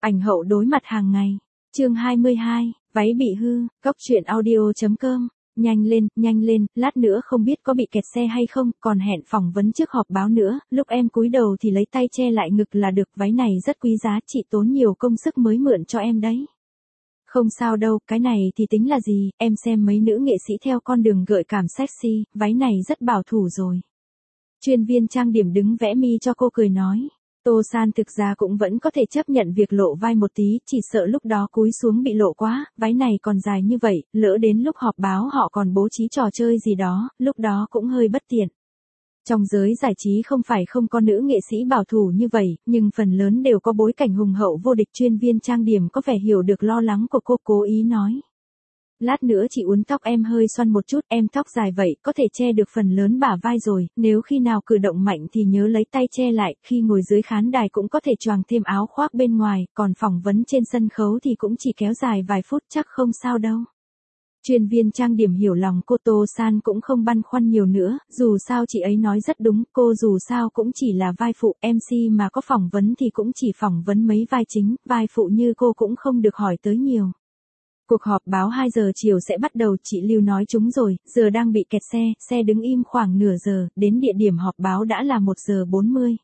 Ảnh hậu đối mặt hàng ngày. Chương 22, váy bị hư, Cóc truyện audio.com. Nhanh lên, lát nữa không biết có bị kẹt xe hay không, còn hẹn phỏng vấn trước họp báo nữa, lúc em cúi đầu thì lấy tay che lại ngực là được, váy này rất quý giá, chị tốn nhiều công sức mới mượn cho em đấy. Không sao đâu, cái này thì tính là gì, em xem mấy nữ nghệ sĩ theo con đường gợi cảm sexy, váy này rất bảo thủ rồi. Chuyên viên trang điểm đứng vẽ mi cho cô cười nói. Tô San thực ra cũng vẫn có thể chấp nhận việc lộ vai một tí, chỉ sợ lúc đó cúi xuống bị lộ quá, váy này còn dài như vậy, lỡ đến lúc họp báo họ còn bố trí trò chơi gì đó, lúc đó cũng hơi bất tiện. Trong giới giải trí không phải không có nữ nghệ sĩ bảo thủ như vậy, nhưng phần lớn đều có bối cảnh hùng hậu vô địch. Chuyên viên trang điểm có vẻ hiểu được lo lắng của cô, cố ý nói. Lát nữa chị uốn tóc em hơi xoăn một chút, em tóc dài vậy, có thể che được phần lớn bả vai rồi, nếu khi nào cử động mạnh thì nhớ lấy tay che lại, khi ngồi dưới khán đài cũng có thể choàng thêm áo khoác bên ngoài, còn phỏng vấn trên sân khấu thì cũng chỉ kéo dài vài phút, chắc không sao đâu. Chuyên viên trang điểm hiểu lòng cô. Tô San cũng không băn khoăn nhiều nữa, dù sao chị ấy nói rất đúng, cô dù sao cũng chỉ là vai phụ, MC mà có phỏng vấn thì cũng chỉ phỏng vấn mấy vai chính, vai phụ như cô cũng không được hỏi tới nhiều. Cuộc họp báo 2 giờ chiều sẽ bắt đầu, chị Lưu nói chúng rồi, giờ đang bị kẹt xe đứng im khoảng nửa giờ, đến địa điểm họp báo đã là 1 giờ 40.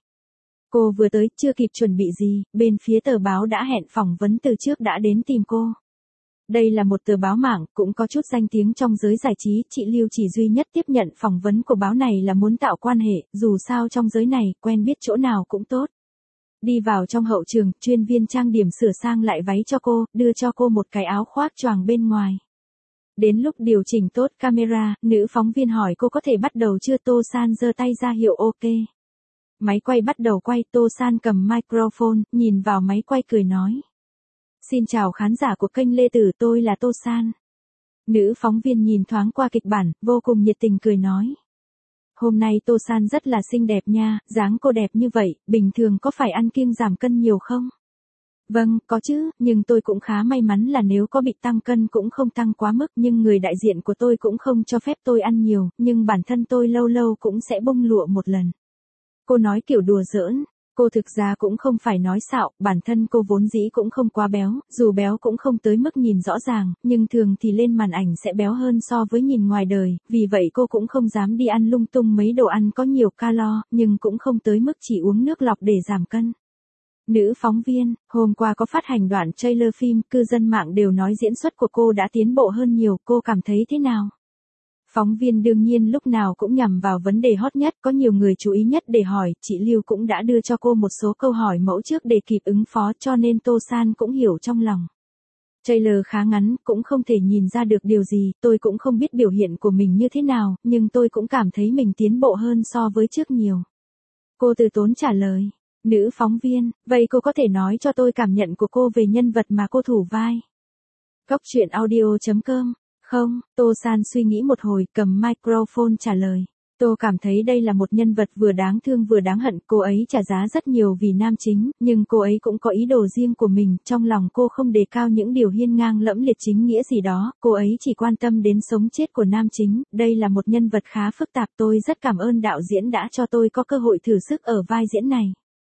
Cô vừa tới, chưa kịp chuẩn bị gì, bên phía tờ báo đã hẹn phỏng vấn từ trước đã đến tìm cô. Đây là một tờ báo mạng, cũng có chút danh tiếng trong giới giải trí, chị Lưu chỉ duy nhất tiếp nhận phỏng vấn của báo này là muốn tạo quan hệ, dù sao trong giới này, quen biết chỗ nào cũng tốt. Đi vào trong hậu trường, chuyên viên trang điểm sửa sang lại váy cho cô, đưa cho cô một cái áo khoác choàng bên ngoài. Đến lúc điều chỉnh tốt camera, nữ phóng viên hỏi cô có thể bắt đầu chưa. Tô San giơ tay ra hiệu ok. Máy quay bắt đầu quay, Tô San cầm microphone, nhìn vào máy quay cười nói. Xin chào khán giả của kênh Lê Tử, tôi là Tô San. Nữ phóng viên nhìn thoáng qua kịch bản, vô cùng nhiệt tình cười nói. Hôm nay Tô San rất là xinh đẹp nha, dáng cô đẹp như vậy, bình thường có phải ăn kiêng giảm cân nhiều không? Vâng, có chứ, nhưng tôi cũng khá may mắn là nếu có bị tăng cân cũng không tăng quá mức, nhưng người đại diện của tôi cũng không cho phép tôi ăn nhiều, nhưng bản thân tôi lâu lâu cũng sẽ bông lụa một lần. Cô nói kiểu đùa giỡn. Cô thực ra cũng không phải nói xạo, bản thân cô vốn dĩ cũng không quá béo, dù béo cũng không tới mức nhìn rõ ràng, nhưng thường thì lên màn ảnh sẽ béo hơn so với nhìn ngoài đời, vì vậy cô cũng không dám đi ăn lung tung mấy đồ ăn có nhiều calo, nhưng cũng không tới mức chỉ uống nước lọc để giảm cân. Nữ phóng viên, hôm qua có phát hành đoạn trailer phim, cư dân mạng đều nói diễn xuất của cô đã tiến bộ hơn nhiều, cô cảm thấy thế nào? Phóng viên đương nhiên lúc nào cũng nhằm vào vấn đề hot nhất, có nhiều người chú ý nhất để hỏi, chị Lưu cũng đã đưa cho cô một số câu hỏi mẫu trước để kịp ứng phó, cho nên Tô San cũng hiểu trong lòng. Trailer khá ngắn, cũng không thể nhìn ra được điều gì, tôi cũng không biết biểu hiện của mình như thế nào, nhưng tôi cũng cảm thấy mình tiến bộ hơn so với trước nhiều. Cô từ tốn trả lời. Nữ phóng viên, vậy cô có thể nói cho tôi cảm nhận của cô về nhân vật mà cô thủ vai? Cóc truyện audio.com. Không, Tô San suy nghĩ một hồi, cầm microphone trả lời. Tôi cảm thấy đây là một nhân vật vừa đáng thương vừa đáng hận, cô ấy trả giá rất nhiều vì nam chính, nhưng cô ấy cũng có ý đồ riêng của mình, trong lòng cô không đề cao những điều hiên ngang lẫm liệt chính nghĩa gì đó, cô ấy chỉ quan tâm đến sống chết của nam chính, đây là một nhân vật khá phức tạp, tôi rất cảm ơn đạo diễn đã cho tôi có cơ hội thử sức ở vai diễn này.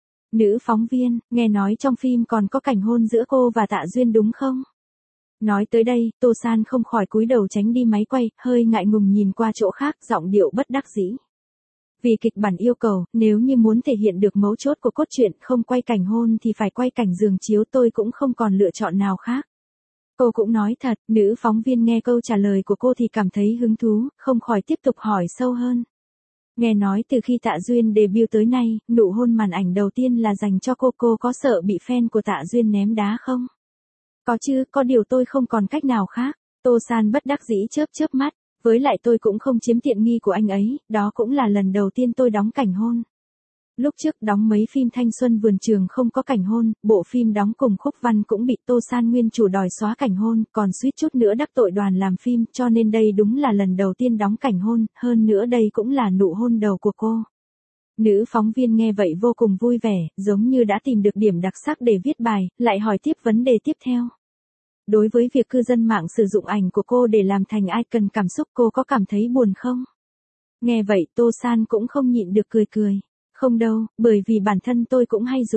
Nữ phóng viên, nghe nói trong phim còn có cảnh hôn giữa cô và Tạ Duyên đúng không? Nói tới đây, Tô San không khỏi cúi đầu tránh đi máy quay, hơi ngại ngùng nhìn qua chỗ khác, giọng điệu bất đắc dĩ. Vì kịch bản yêu cầu, nếu như muốn thể hiện được mấu chốt của cốt truyện, không quay cảnh hôn thì phải quay cảnh giường chiếu, tôi cũng không còn lựa chọn nào khác. Cô cũng nói thật, nữ phóng viên nghe câu trả lời của cô thì cảm thấy hứng thú, không khỏi tiếp tục hỏi sâu hơn. Nghe nói từ khi Tạ Duyên debut tới nay, nụ hôn màn ảnh đầu tiên là dành cho cô có sợ bị fan của Tạ Duyên ném đá không? Có chứ, có điều tôi không còn cách nào khác. Tô San bất đắc dĩ chớp mắt, với lại tôi cũng không chiếm tiện nghi của anh ấy, đó cũng là lần đầu tiên tôi đóng cảnh hôn. Lúc trước đóng mấy phim thanh xuân vườn trường không có cảnh hôn, bộ phim đóng cùng Khúc Văn cũng bị Tô San nguyên chủ đòi xóa cảnh hôn, còn suýt chút nữa đắc tội đoàn làm phim, cho nên đây đúng là lần đầu tiên đóng cảnh hôn, hơn nữa đây cũng là nụ hôn đầu của cô. Nữ phóng viên nghe vậy vô cùng vui vẻ, giống như đã tìm được điểm đặc sắc để viết bài, lại hỏi tiếp vấn đề tiếp theo. Đối với việc cư dân mạng sử dụng ảnh của cô để làm thành icon cảm xúc, cô có cảm thấy buồn không? Nghe vậy Tô San cũng không nhịn được cười. Không đâu, bởi vì bản thân tôi cũng hay dùng.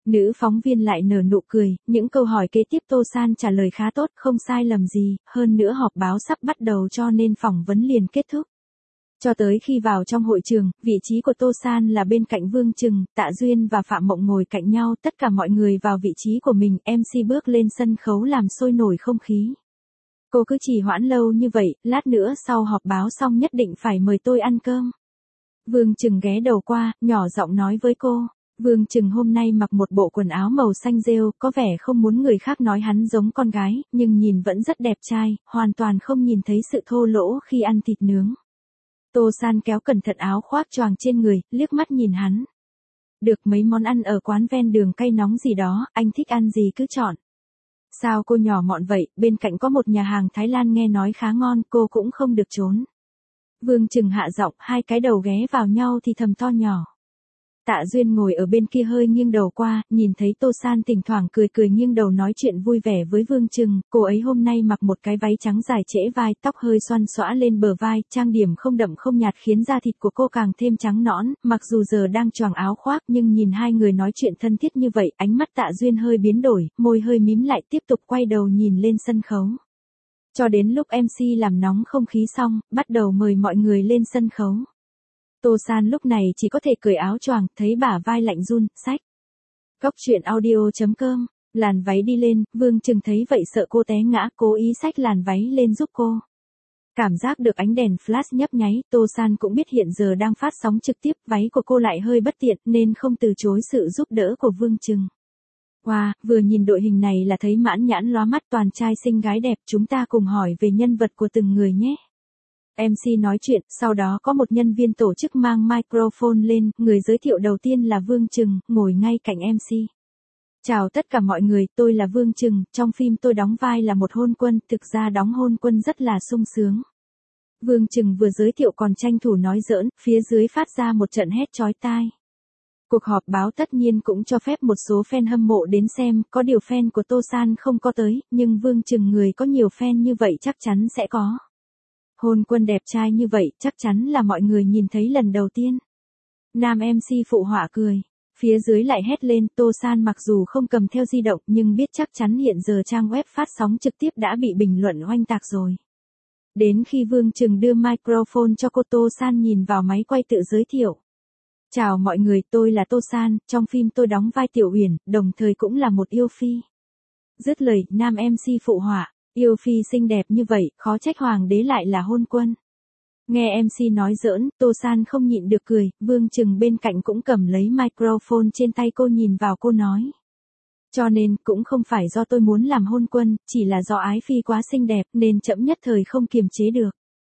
Nữ phóng viên lại nở nụ cười, những câu hỏi kế tiếp Tô San trả lời khá tốt, không sai lầm gì, hơn nữa họp báo sắp bắt đầu cho nên phỏng vấn liền kết thúc. Cho tới khi vào trong hội trường, vị trí của Tô San là bên cạnh Vương Trừng, Tạ Duyên và Phạm Mộng ngồi cạnh nhau, tất cả mọi người vào vị trí của mình, MC bước lên sân khấu làm sôi nổi không khí. Cô cứ trì hoãn lâu như vậy, lát nữa sau họp báo xong nhất định phải mời tôi ăn cơm. Vương Trừng ghé đầu qua, nhỏ giọng nói với cô. Vương Trừng hôm nay mặc một bộ quần áo màu xanh rêu, có vẻ không muốn người khác nói hắn giống con gái, nhưng nhìn vẫn rất đẹp trai, hoàn toàn không nhìn thấy sự thô lỗ khi ăn thịt nướng. Tô San kéo cẩn thận áo khoác choàng trên người, liếc mắt nhìn hắn. Được mấy món ăn ở quán ven đường cay nóng gì đó, anh thích ăn gì cứ chọn. Sao cô nhỏ mọn vậy, bên cạnh có một nhà hàng Thái Lan nghe nói khá ngon, cô cũng không được trốn. Vương Trừng hạ giọng, hai cái đầu ghé vào nhau thì thầm to nhỏ. Tạ Duyên ngồi ở bên kia hơi nghiêng đầu qua, nhìn thấy Tô San thỉnh thoảng cười cười nghiêng đầu nói chuyện vui vẻ với Vương Trừng, cô ấy hôm nay mặc một cái váy trắng dài trễ vai, tóc hơi xoăn xõa lên bờ vai, trang điểm không đậm không nhạt khiến da thịt của cô càng thêm trắng nõn, mặc dù giờ đang choàng áo khoác nhưng nhìn hai người nói chuyện thân thiết như vậy, ánh mắt Tạ Duyên hơi biến đổi, môi hơi mím lại tiếp tục quay đầu nhìn lên sân khấu. Cho đến lúc MC làm nóng không khí xong, bắt đầu mời mọi người lên sân khấu. Tô San lúc này chỉ có thể cởi áo choàng, thấy bả vai lạnh run, xách. Góc truyện audio.com, làn váy đi lên, Vương Trừng thấy vậy sợ cô té ngã, cố ý xách làn váy lên giúp cô. Cảm giác được ánh đèn flash nhấp nháy, Tô San cũng biết hiện giờ đang phát sóng trực tiếp, váy của cô lại hơi bất tiện nên không từ chối sự giúp đỡ của Vương Trừng. Wow, vừa nhìn đội hình này là thấy mãn nhãn lóa mắt toàn trai xinh gái đẹp, chúng ta cùng hỏi về nhân vật của từng người nhé. MC nói chuyện, sau đó có một nhân viên tổ chức mang microphone lên, người giới thiệu đầu tiên là Vương Trừng, ngồi ngay cạnh MC. Chào tất cả mọi người, tôi là Vương Trừng, trong phim tôi đóng vai là một hôn quân, thực ra đóng hôn quân rất là sung sướng. Vương Trừng vừa giới thiệu còn tranh thủ nói giỡn, phía dưới phát ra một trận hét chói tai. Cuộc họp báo tất nhiên cũng cho phép một số fan hâm mộ đến xem, có điều fan của Tô San không có tới, nhưng Vương Trừng người có nhiều fan như vậy chắc chắn sẽ có. Hôn quân đẹp trai như vậy, chắc chắn là mọi người nhìn thấy lần đầu tiên. Nam MC phụ họa cười. Phía dưới lại hét lên, Tô San mặc dù không cầm theo di động nhưng biết chắc chắn hiện giờ trang web phát sóng trực tiếp đã bị bình luận oanh tạc rồi. Đến khi Vương Trừng đưa microphone cho cô, Tô San nhìn vào máy quay tự giới thiệu. Chào mọi người, tôi là Tô San, trong phim tôi đóng vai Tiểu Uyển, đồng thời cũng là một yêu phi. Dứt lời, nam MC phụ họa. Yêu phi xinh đẹp như vậy, khó trách hoàng đế lại là hôn quân. Nghe MC nói giỡn, Tô San không nhịn được cười, Vương Trừng bên cạnh cũng cầm lấy microphone trên tay cô nhìn vào cô nói. Cho nên, cũng không phải do tôi muốn làm hôn quân, chỉ là do ái phi quá xinh đẹp nên chậm nhất thời không kiềm chế được.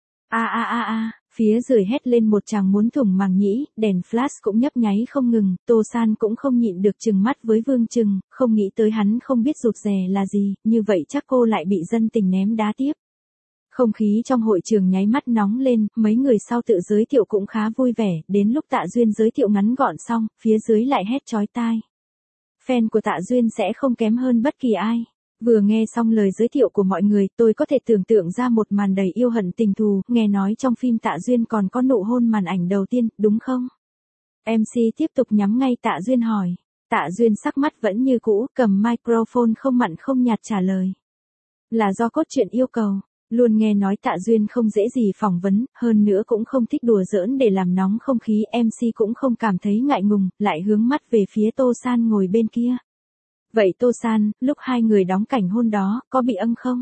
Phía dưới hét lên một tràng muốn thủng màng nhĩ, đèn flash cũng nhấp nháy không ngừng, Tô San cũng không nhịn được trừng mắt với Vương Trừng, không nghĩ tới hắn không biết rụt rè là gì, như vậy chắc cô lại bị dân tình ném đá tiếp. Không khí trong hội trường nháy mắt nóng lên, mấy người sau tự giới thiệu cũng khá vui vẻ, đến lúc Tạ Duyên giới thiệu ngắn gọn xong, phía dưới lại hét chói tai. Fan của Tạ Duyên sẽ không kém hơn bất kỳ ai. Vừa nghe xong lời giới thiệu của mọi người, tôi có thể tưởng tượng ra một màn đầy yêu hận tình thù, nghe nói trong phim Tạ Duyên còn có nụ hôn màn ảnh đầu tiên, đúng không? MC tiếp tục nhắm ngay Tạ Duyên hỏi. Tạ Duyên sắc mắt vẫn như cũ, cầm microphone không mặn không nhạt trả lời. Là do cốt truyện yêu cầu. Luôn nghe nói Tạ Duyên không dễ gì phỏng vấn, hơn nữa cũng không thích đùa giỡn để làm nóng không khí, MC cũng không cảm thấy ngại ngùng, lại hướng mắt về phía Tô San ngồi bên kia. Vậy Tô San, lúc hai người đóng cảnh hôn đó, có bị âng không?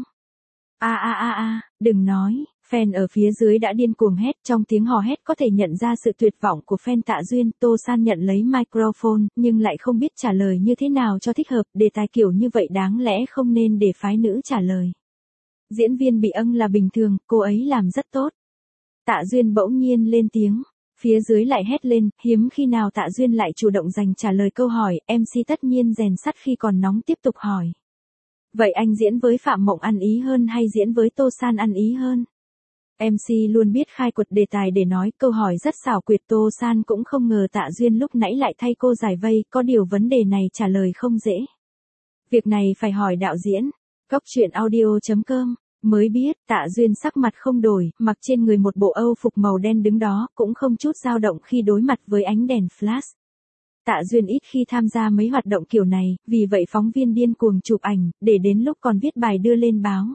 Đừng nói, fan ở phía dưới đã điên cuồng hét, trong tiếng hò hét có thể nhận ra sự tuyệt vọng của fan Tạ Duyên, Tô San nhận lấy microphone, nhưng lại không biết trả lời như thế nào cho thích hợp, đề tài kiểu như vậy đáng lẽ không nên để phái nữ trả lời. Diễn viên bị âng là bình thường, cô ấy làm rất tốt. Tạ Duyên bỗng nhiên lên tiếng. Phía dưới lại hét lên, hiếm khi nào Tạ Duyên lại chủ động dành trả lời câu hỏi, MC tất nhiên rèn sắt khi còn nóng tiếp tục hỏi. Vậy anh diễn với Phạm Mộng ăn ý hơn hay diễn với Tô San ăn ý hơn? MC luôn biết khai quật đề tài để nói, câu hỏi rất xảo quyệt, Tô San cũng không ngờ Tạ Duyên lúc nãy lại thay cô giải vây, có điều vấn đề này trả lời không dễ. Việc này phải hỏi đạo diễn. Góc truyện audio.com. Mới biết, Tạ Duyên sắc mặt không đổi, mặc trên người một bộ Âu phục màu đen đứng đó, cũng không chút dao động khi đối mặt với ánh đèn flash. Tạ Duyên ít khi tham gia mấy hoạt động kiểu này, vì vậy phóng viên điên cuồng chụp ảnh, để đến lúc còn viết bài đưa lên báo.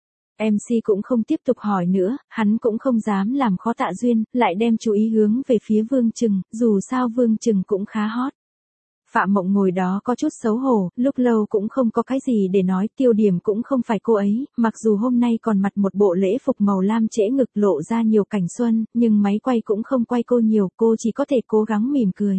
MC cũng không tiếp tục hỏi nữa, hắn cũng không dám làm khó Tạ Duyên, lại đem chú ý hướng về phía Vương Trừng, dù sao Vương Trừng cũng khá hot. Phạm Mộng ngồi đó có chút xấu hổ, lúc lâu cũng không có cái gì để nói, tiêu điểm cũng không phải cô ấy, mặc dù hôm nay còn mặc một bộ lễ phục màu lam trễ ngực lộ ra nhiều cảnh xuân, nhưng máy quay cũng không quay cô nhiều, cô chỉ có thể cố gắng mỉm cười.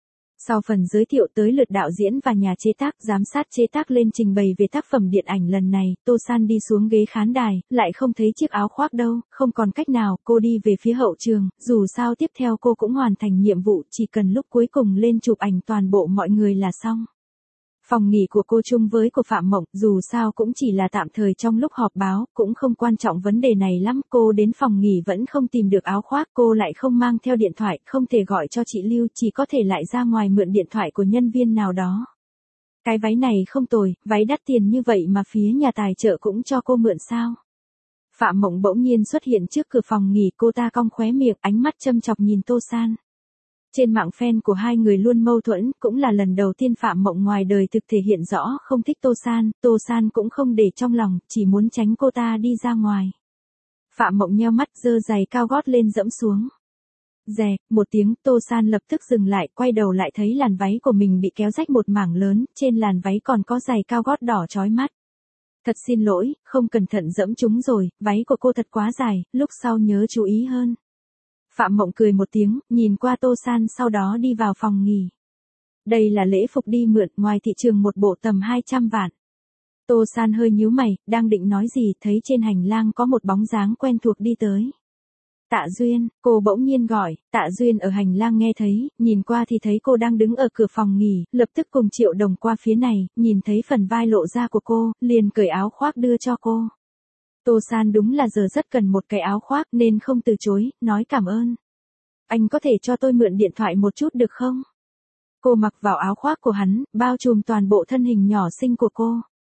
Sau phần giới thiệu tới lượt đạo diễn và nhà chế tác, giám sát chế tác lên trình bày về tác phẩm điện ảnh lần này, Tô San đi xuống ghế khán đài, lại không thấy chiếc áo khoác đâu, không còn cách nào, cô đi về phía hậu trường, dù sao tiếp theo cô cũng hoàn thành nhiệm vụ, chỉ cần lúc cuối cùng lên chụp ảnh toàn bộ mọi người là xong. Phòng nghỉ của cô chung với của Phạm Mộng, dù sao cũng chỉ là tạm thời trong lúc họp báo, cũng không quan trọng vấn đề này lắm, cô đến phòng nghỉ vẫn không tìm được áo khoác, cô lại không mang theo điện thoại, không thể gọi cho chị Lưu, chỉ có thể lại ra ngoài mượn điện thoại của nhân viên nào đó. Cái váy này không tồi, váy đắt tiền như vậy mà phía nhà tài trợ cũng cho cô mượn sao? Phạm Mộng bỗng nhiên xuất hiện trước cửa phòng nghỉ, cô ta cong khóe miệng, ánh mắt châm chọc nhìn Tô San. Trên mạng fan của hai người luôn mâu thuẫn, cũng là lần đầu tiên Phạm Mộng ngoài đời thực thể hiện rõ không thích Tô San cũng không để trong lòng, chỉ muốn tránh cô ta đi ra ngoài. Phạm Mộng nheo mắt giơ giày cao gót lên dẫm xuống. Rè, một tiếng, Tô San lập tức dừng lại, quay đầu lại thấy làn váy của mình bị kéo rách một mảng lớn, trên làn váy còn có giày cao gót đỏ chói mắt. Thật xin lỗi, không cẩn thận dẫm chúng rồi, váy của cô thật quá dài, lúc sau nhớ chú ý hơn. Phạm Mộng cười một tiếng, nhìn qua Tô San sau đó đi vào phòng nghỉ. Đây là lễ phục đi mượn, ngoài thị trường một bộ tầm 200 vạn. Tô San hơi nhíu mày, đang định nói gì, thấy trên hành lang có một bóng dáng quen thuộc đi tới. Tạ Duyên, cô bỗng nhiên gọi, Tạ Duyên ở hành lang nghe thấy, nhìn qua thì thấy cô đang đứng ở cửa phòng nghỉ, lập tức cùng Triệu Đồng qua phía này, nhìn thấy phần vai lộ ra của cô, liền cởi áo khoác đưa cho cô. Tô San đúng là giờ rất cần một cái áo khoác nên không từ chối, nói cảm ơn. Anh có thể cho tôi mượn điện thoại một chút được không? Cô mặc vào áo khoác của hắn, bao trùm toàn bộ thân hình nhỏ xinh của cô.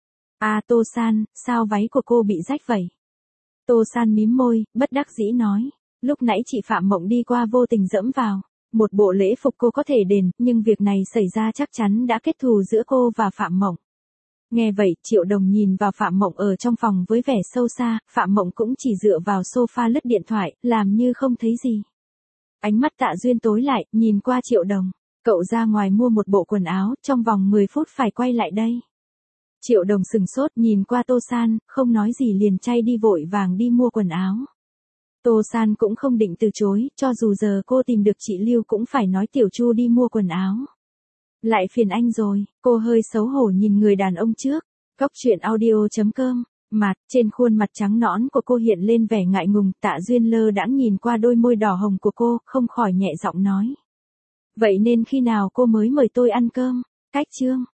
À Tô San, sao váy của cô bị rách vậy? Tô San mím môi, bất đắc dĩ nói. Lúc nãy chị Phạm Mộng đi qua vô tình dẫm vào. Một bộ lễ phục cô có thể đền, nhưng việc này xảy ra chắc chắn đã kết thù giữa cô và Phạm Mộng. Nghe vậy, Triệu Đồng nhìn vào Phạm Mộng ở trong phòng với vẻ sâu xa, Phạm Mộng cũng chỉ dựa vào sofa lướt điện thoại, làm như không thấy gì. Ánh mắt Tạ Duyên tối lại, nhìn qua Triệu Đồng. Cậu ra ngoài mua một bộ quần áo, trong vòng 10 phút phải quay lại đây. Triệu Đồng sừng sốt nhìn qua Tô San, không nói gì liền chay đi vội vàng đi mua quần áo. Tô San cũng không định từ chối, cho dù giờ cô tìm được chị Lưu cũng phải nói Tiểu Chu đi mua quần áo. Lại phiền anh rồi, cô hơi xấu hổ nhìn người đàn ông trước. Góc truyện audio.com, mặt, trên khuôn mặt trắng nõn của cô hiện lên vẻ ngại ngùng, Tạ Duyên lơ đãng nhìn qua đôi môi đỏ hồng của cô, không khỏi nhẹ giọng nói. Vậy nên khi nào cô mới mời tôi ăn cơm? Cách chương.